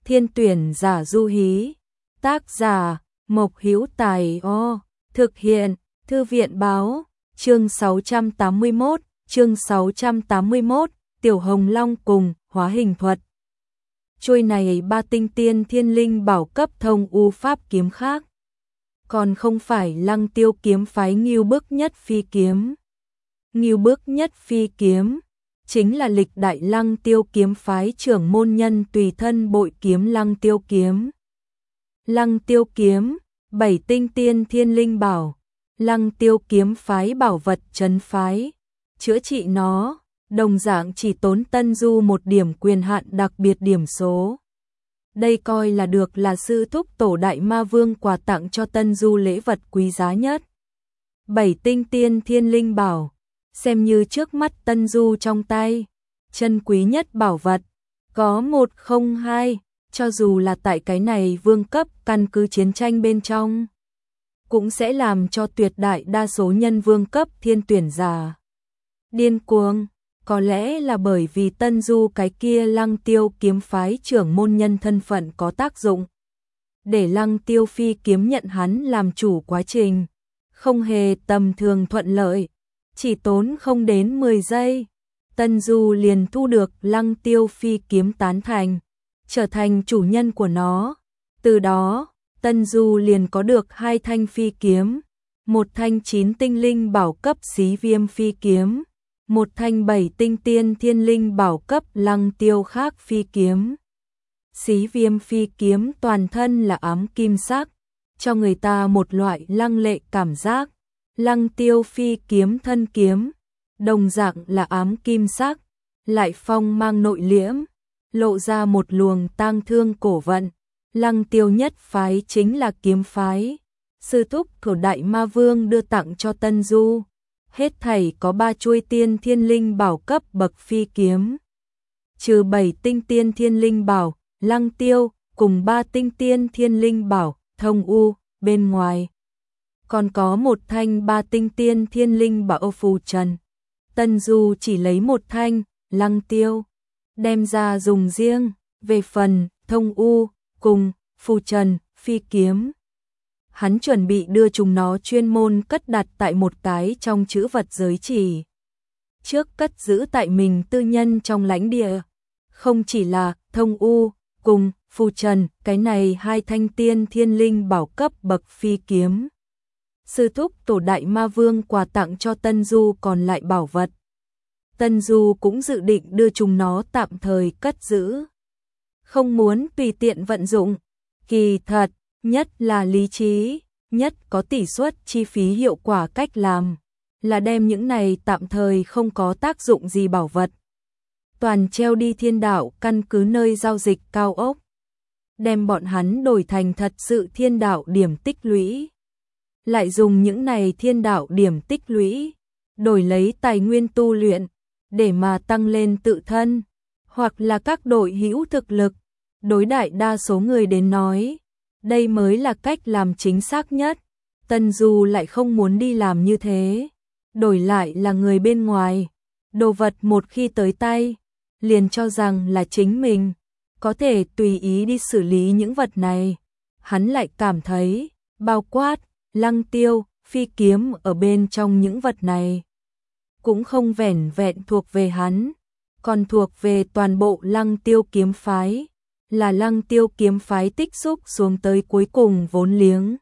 Thiên tuyển giả du hí. Tác giả Mộc Hữu Tài. Thực hiện Thư viện báo. Chương 681, Tiểu Hồng Long cùng hóa hình thuật. Chuôi này ba tinh tiên thiên linh bảo cấp thông u pháp kiếm khác. Còn không phải Lăng Tiêu kiếm phái Ngưu Bức Nhất Phi kiếm. Ngưu Bức Nhất Phi kiếm chính là lịch đại Lăng Tiêu kiếm phái trưởng môn nhân tùy thân bội kiếm Lăng Tiêu kiếm. Lăng Tiêu kiếm, 7 tinh tiên thiên linh bảo. Lăng Tiêu kiếm phái bảo vật trấn phái. Chữa trị nó, đồng dạng chỉ tốn Tân Du một điểm quyền hạn đặc biệt điểm số. Đây coi là được là sư thúc tổ Đại Ma Vương quà tặng cho Tân Du lễ vật quý giá nhất. 7 tinh tiên thiên linh bảo, xem như trước mắt Tân Du trong tay, chân quý nhất bảo vật, có 1 không 2, cho dù là tại cái này vương cấp căn cứ chiến tranh bên trong, cũng sẽ làm cho tuyệt đại đa số nhân vương cấp thiên tuyển giả điên cuồng. Có lẽ là bởi vì Tân Du cái kia Lăng Tiêu kiếm phái trưởng môn nhân thân phận có tác dụng, để Lăng Tiêu phi kiếm nhận hắn làm chủ quá trình, không hề tầm thường thuận lợi, chỉ tốn không đến 10 giây, Tân Du liền thu được Lăng Tiêu phi kiếm tán thành, trở thành chủ nhân của nó. Từ đó, Tân Du liền có được 2 thanh phi kiếm, một thanh 9 tinh linh bảo cấp Xí Viêm phi kiếm, một thanh 7 tinh tiên thiên linh bảo cấp Lăng Tiêu khác phi kiếm. Xí Viêm phi kiếm toàn thân là ám kim sắc, cho người ta một loại lăng lệ cảm giác. Lăng Tiêu phi kiếm thân kiếm, đồng dạng là ám kim sắc, lại phong mang nội liễm, lộ ra một luồng tang thương cổ vận. Lăng Tiêu nhất phái chính là kiếm phái, sư thúc của Đại Ma Vương đưa tặng cho Tân Du. Hết thảy có 3 chuôi tiên thiên linh bảo cấp bậc phi kiếm. Trừ 7 tinh tiên thiên linh bảo, Lăng Tiêu, cùng 3 tinh tiên thiên linh bảo, thông u, bên ngoài. Còn có một thanh 3 tinh tiên thiên linh bảo phù trần. Tân Du chỉ lấy một thanh, Lăng Tiêu đem ra dùng riêng. Về phần thông u cùng phù trần phi kiếm, hắn chuẩn bị đưa chúng nó chuyên môn cất đặt tại một cái trong trữ vật giới chỉ, trước cất giữ tại mình tư nhân trong lãnh địa. Không chỉ là thông u cùng phù trần, cái này 2 thanh tiên thiên linh bảo cấp bậc phi kiếm, sư thúc tổ Đại Ma Vương quà tặng cho Tân Du còn lại bảo vật, Tân Du cũng dự định đưa chúng nó tạm thời cất giữ, không muốn tùy tiện vận dụng. Kỳ thật, nhất là lý trí, nhất có tỷ suất chi phí hiệu quả cách làm, là đem những này tạm thời không có tác dụng gì bảo vật, toàn treo đi Thiên Đạo căn cứ nơi giao dịch cao ốc, đem bọn hắn đổi thành thật sự Thiên Đạo điểm tích lũy. Lại dùng những này Thiên Đạo điểm tích lũy, đổi lấy tài nguyên tu luyện, để mà tăng lên tự thân, hoặc là các đội hữu thực lực. Đối đại đa số người đến nói, đây mới là cách làm chính xác nhất. Tân Du lại không muốn đi làm như thế, đổi lại là người bên ngoài, đồ vật một khi tới tay, liền cho rằng là chính mình có thể tùy ý đi xử lý những vật này. Hắn lại cảm thấy, bao quát Lăng Tiêu phi kiếm ở bên trong những vật này, cũng không vẻn vẹn thuộc về hắn, còn thuộc về toàn bộ Lăng Tiêu kiếm phái, là Lăng Tiêu kiếm phái tích xúc xuống tới cuối cùng vốn liếng,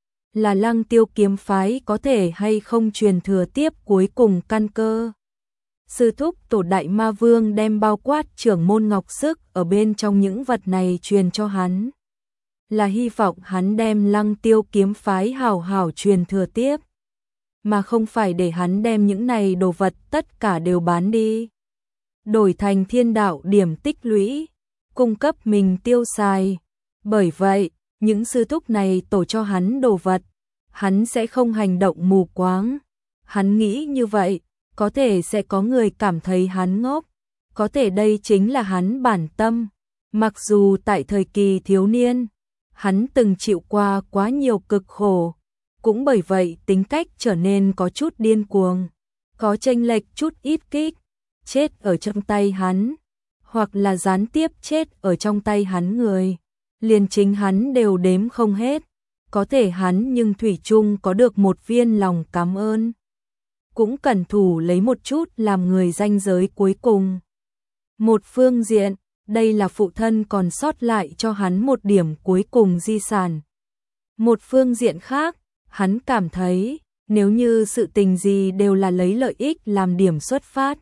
là Lăng Tiêu kiếm phái có thể hay không truyền thừa tiếp cuối cùng căn cơ. Sư thúc tổ Đại Ma Vương đem bao quát trưởng môn ngọc sức ở bên trong những vật này truyền cho hắn, là hy vọng hắn đem Lăng Tiêu kiếm phái hảo hảo truyền thừa tiếp, mà không phải để hắn đem những này đồ vật tất cả đều bán đi, đổi thành Thiên Đạo điểm tích lũy, cung cấp mình tiêu xài. Bởi vậy, những sư thúc này tổ cho hắn đồ vật, hắn sẽ không hành động mù quáng. Hắn nghĩ như vậy, có thể sẽ có người cảm thấy hắn ngốc, có thể đây chính là hắn bản tâm. Mặc dù tại thời kỳ thiếu niên, hắn từng chịu qua quá nhiều cực khổ, cũng bởi vậy tính cách trở nên có chút điên cuồng, có chênh lệch chút ít kích, chết ở trong tay hắn, hoặc là gián tiếp chết ở trong tay hắn người, liền chính hắn đều đếm không hết, có thể hắn nhưng thủy chung có được một viên lòng cảm ơn. Cũng cẩn thủ lấy một chút làm người ranh giới cuối cùng. Một phương diện, đây là phụ thân còn sót lại cho hắn một điểm cuối cùng di sản. Một phương diện khác, hắn cảm thấy, nếu như sự tình gì đều là lấy lợi ích làm điểm xuất phát.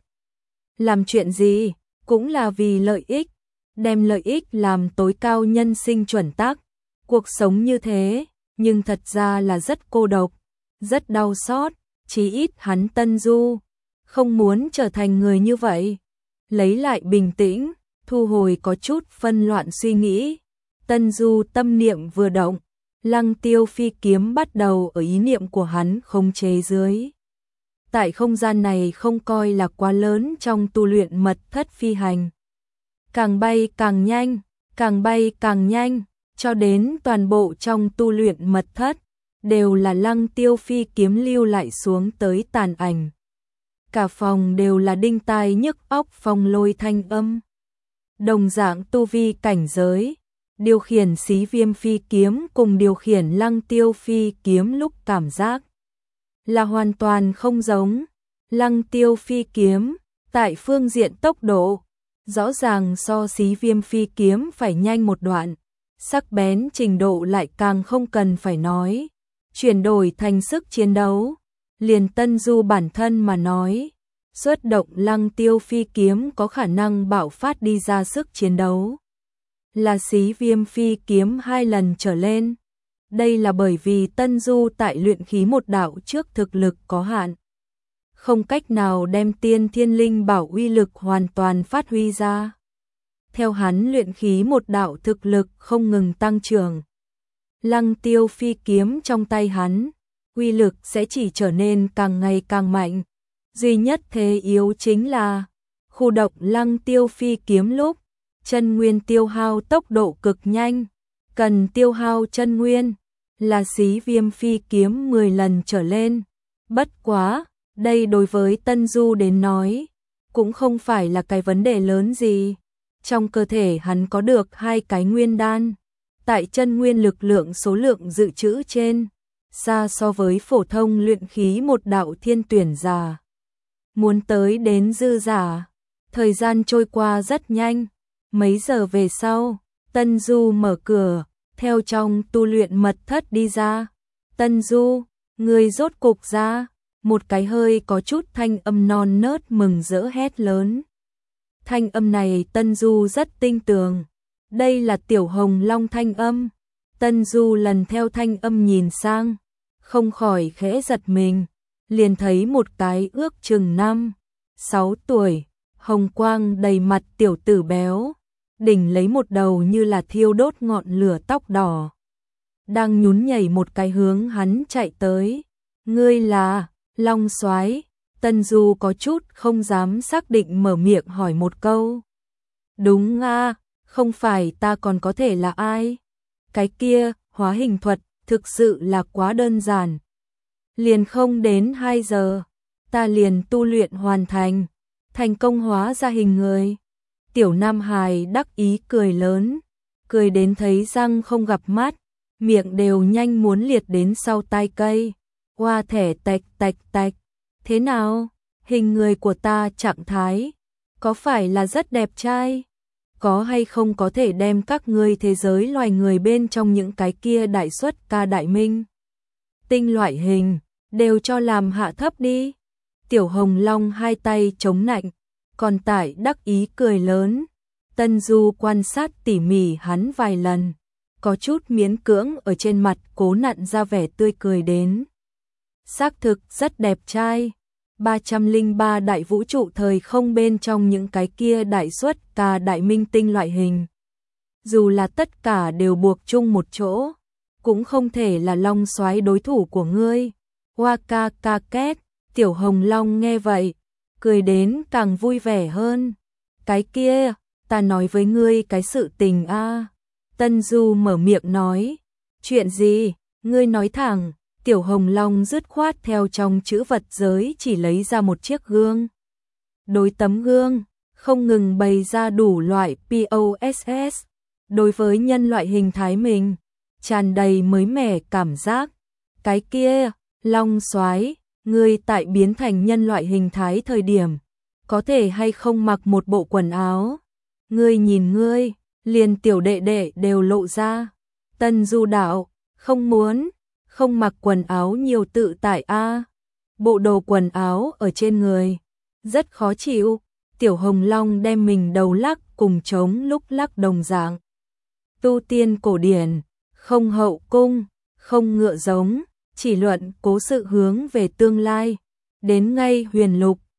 Làm chuyện gì, cũng là vì lợi ích, đem lợi ích làm tối cao nhân sinh chuẩn tắc. Cuộc sống như thế, nhưng thật ra là rất cô độc, rất đau xót, chí ít hắn Tân Du không muốn trở thành người như vậy. Lấy lại bình tĩnh, thu hồi có chút phân loạn suy nghĩ, Tân Du tâm niệm vừa động, Lăng Tiêu phi kiếm bắt đầu ở ý niệm của hắn khống chế dưới. Tại không gian này không coi là quá lớn trong tu luyện mật thất phi hành. Càng bay càng nhanh, càng bay càng nhanh, cho đến toàn bộ trong tu luyện mật thất, đều là Lăng Tiêu phi kiếm lưu lại xuống tới tàn ảnh. Cả phòng đều là đinh tai nhức óc phong lôi thanh âm. Đồng dạng tu vi cảnh giới, điều khiển Xí Viêm phi kiếm cùng điều khiển Lăng Tiêu phi kiếm lúc cảm giác là hoàn toàn không giống. Lăng Tiêu phi kiếm, tại phương diện tốc độ, rõ ràng so Xí Viêm phi kiếm phải nhanh một đoạn, sắc bén trình độ lại càng không cần phải nói. Chuyển đổi thành sức chiến đấu, liền Tân Du bản thân mà nói, xuất động Lăng Tiêu phi kiếm có khả năng bạo phát đi ra sức chiến đấu là Xí Viêm phi kiếm 2 lần trở lên. Đây là bởi vì Tân Du tại luyện khí một đạo trước thực lực có hạn, không cách nào đem tiên thiên linh bảo uy lực hoàn toàn phát huy ra. Theo hắn luyện khí một đạo thực lực không ngừng tăng trưởng, Lăng Tiêu phi kiếm trong tay hắn, uy lực sẽ chỉ trở nên càng ngày càng mạnh. Duy nhất thế yếu chính là, khu động Lăng Tiêu phi kiếm lúc, chân nguyên tiêu hao tốc độ cực nhanh, cần tiêu hao chân nguyên, là Xí Viêm phi kiếm 10 lần trở lên. Bất quá, đây đối với Tân Du đến nói, cũng không phải là cái vấn đề lớn gì. Trong cơ thể hắn có được 2 cái nguyên đan, tại chân nguyên lực lượng số lượng dự trữ trên, xa so với phổ thông luyện khí một đạo thiên tuyển giả. Muốn tới đến dư giả, thời gian trôi qua rất nhanh, mấy giờ về sau, Tân Du mở cửa, theo trong tu luyện mật thất đi ra. Tân Du, người rốt cục ra, một cái hơi có chút thanh âm non nớt mừng rỡ hét lớn. Thanh âm này Tân Du rất tinh tường, đây là Tiểu Hồng Long thanh âm. Tân Du lần theo thanh âm nhìn sang, không khỏi khẽ giật mình, liền thấy một cái ước chừng 5-6 tuổi, hồng quang đầy mặt tiểu tử béo, đỉnh lấy một đầu như là thiêu đốt ngọn lửa tóc đỏ, đang nhún nhảy một cái hướng hắn chạy tới. Ngươi là Long Soái? Tân Du có chút không dám xác định mở miệng hỏi một câu. Đúng a, không phải ta còn có thể là ai? Cái kia, hóa hình thuật, thực sự là quá đơn giản. Liền không đến 2 giờ, ta liền tu luyện hoàn thành, thành công hóa ra hình người. Tiểu Nam Hài đắc ý cười lớn, cười đến thấy răng không gặp mắt, miệng đều nhanh muốn liệt đến sau tai cây. Hoa thẻ tạch tạch tạch, thế nào? Hình người của ta trạng thái, có phải là rất đẹp trai? Có hay không có thể đem các ngươi thế giới loài người bên trong những cái kia đại xuất ca đại minh tinh loại hình, đều cho làm hạ thấp đi. Tiểu Hồng Long 2 tay chống nạnh, còn tại đắc ý cười lớn. Tân Du quan sát tỉ mỉ hắn vài lần, có chút miễn cưỡng ở trên mặt cố nặn ra vẻ tươi cười đến. Xác thực rất đẹp trai. 303 đại vũ trụ thời không bên trong những cái kia đại xuất ca đại minh tinh loại hình, dù là tất cả đều buộc chung một chỗ, cũng không thể là Long Soái đối thủ của ngươi. Hoa ca ca két. Tiểu Hồng Long nghe vậy, cười đến càng vui vẻ hơn. Cái kia, ta nói với ngươi cái sự tình a. Tân Du mở miệng nói. Chuyện gì? Ngươi nói thẳng. Tiểu Hồng Long dứt khoát theo trong chữ vật giới chỉ lấy ra một chiếc gương. Đối tấm gương, không ngừng bày ra đủ loại POSS. Đối với nhân loại hình thái mình, tràn đầy mới mẻ cảm giác. Cái kia, Long Soái, ngươi tại biến thành nhân loại hình thái thời điểm, có thể hay không mặc một bộ quần áo? Ngươi nhìn ngươi, liền tiểu đệ đệ đều lộ ra. Tân Du đạo, không muốn, không mặc quần áo nhiều tự tại a. Bộ đồ quần áo ở trên người, rất khó chịu. Tiểu Hồng Long đem mình đầu lắc cùng trống lúc lắc đồng dạng. Tu tiên cổ điển, không hậu cung, không ngựa giống, chỉ luận cố sự hướng về tương lai. Đến ngay huyền lục,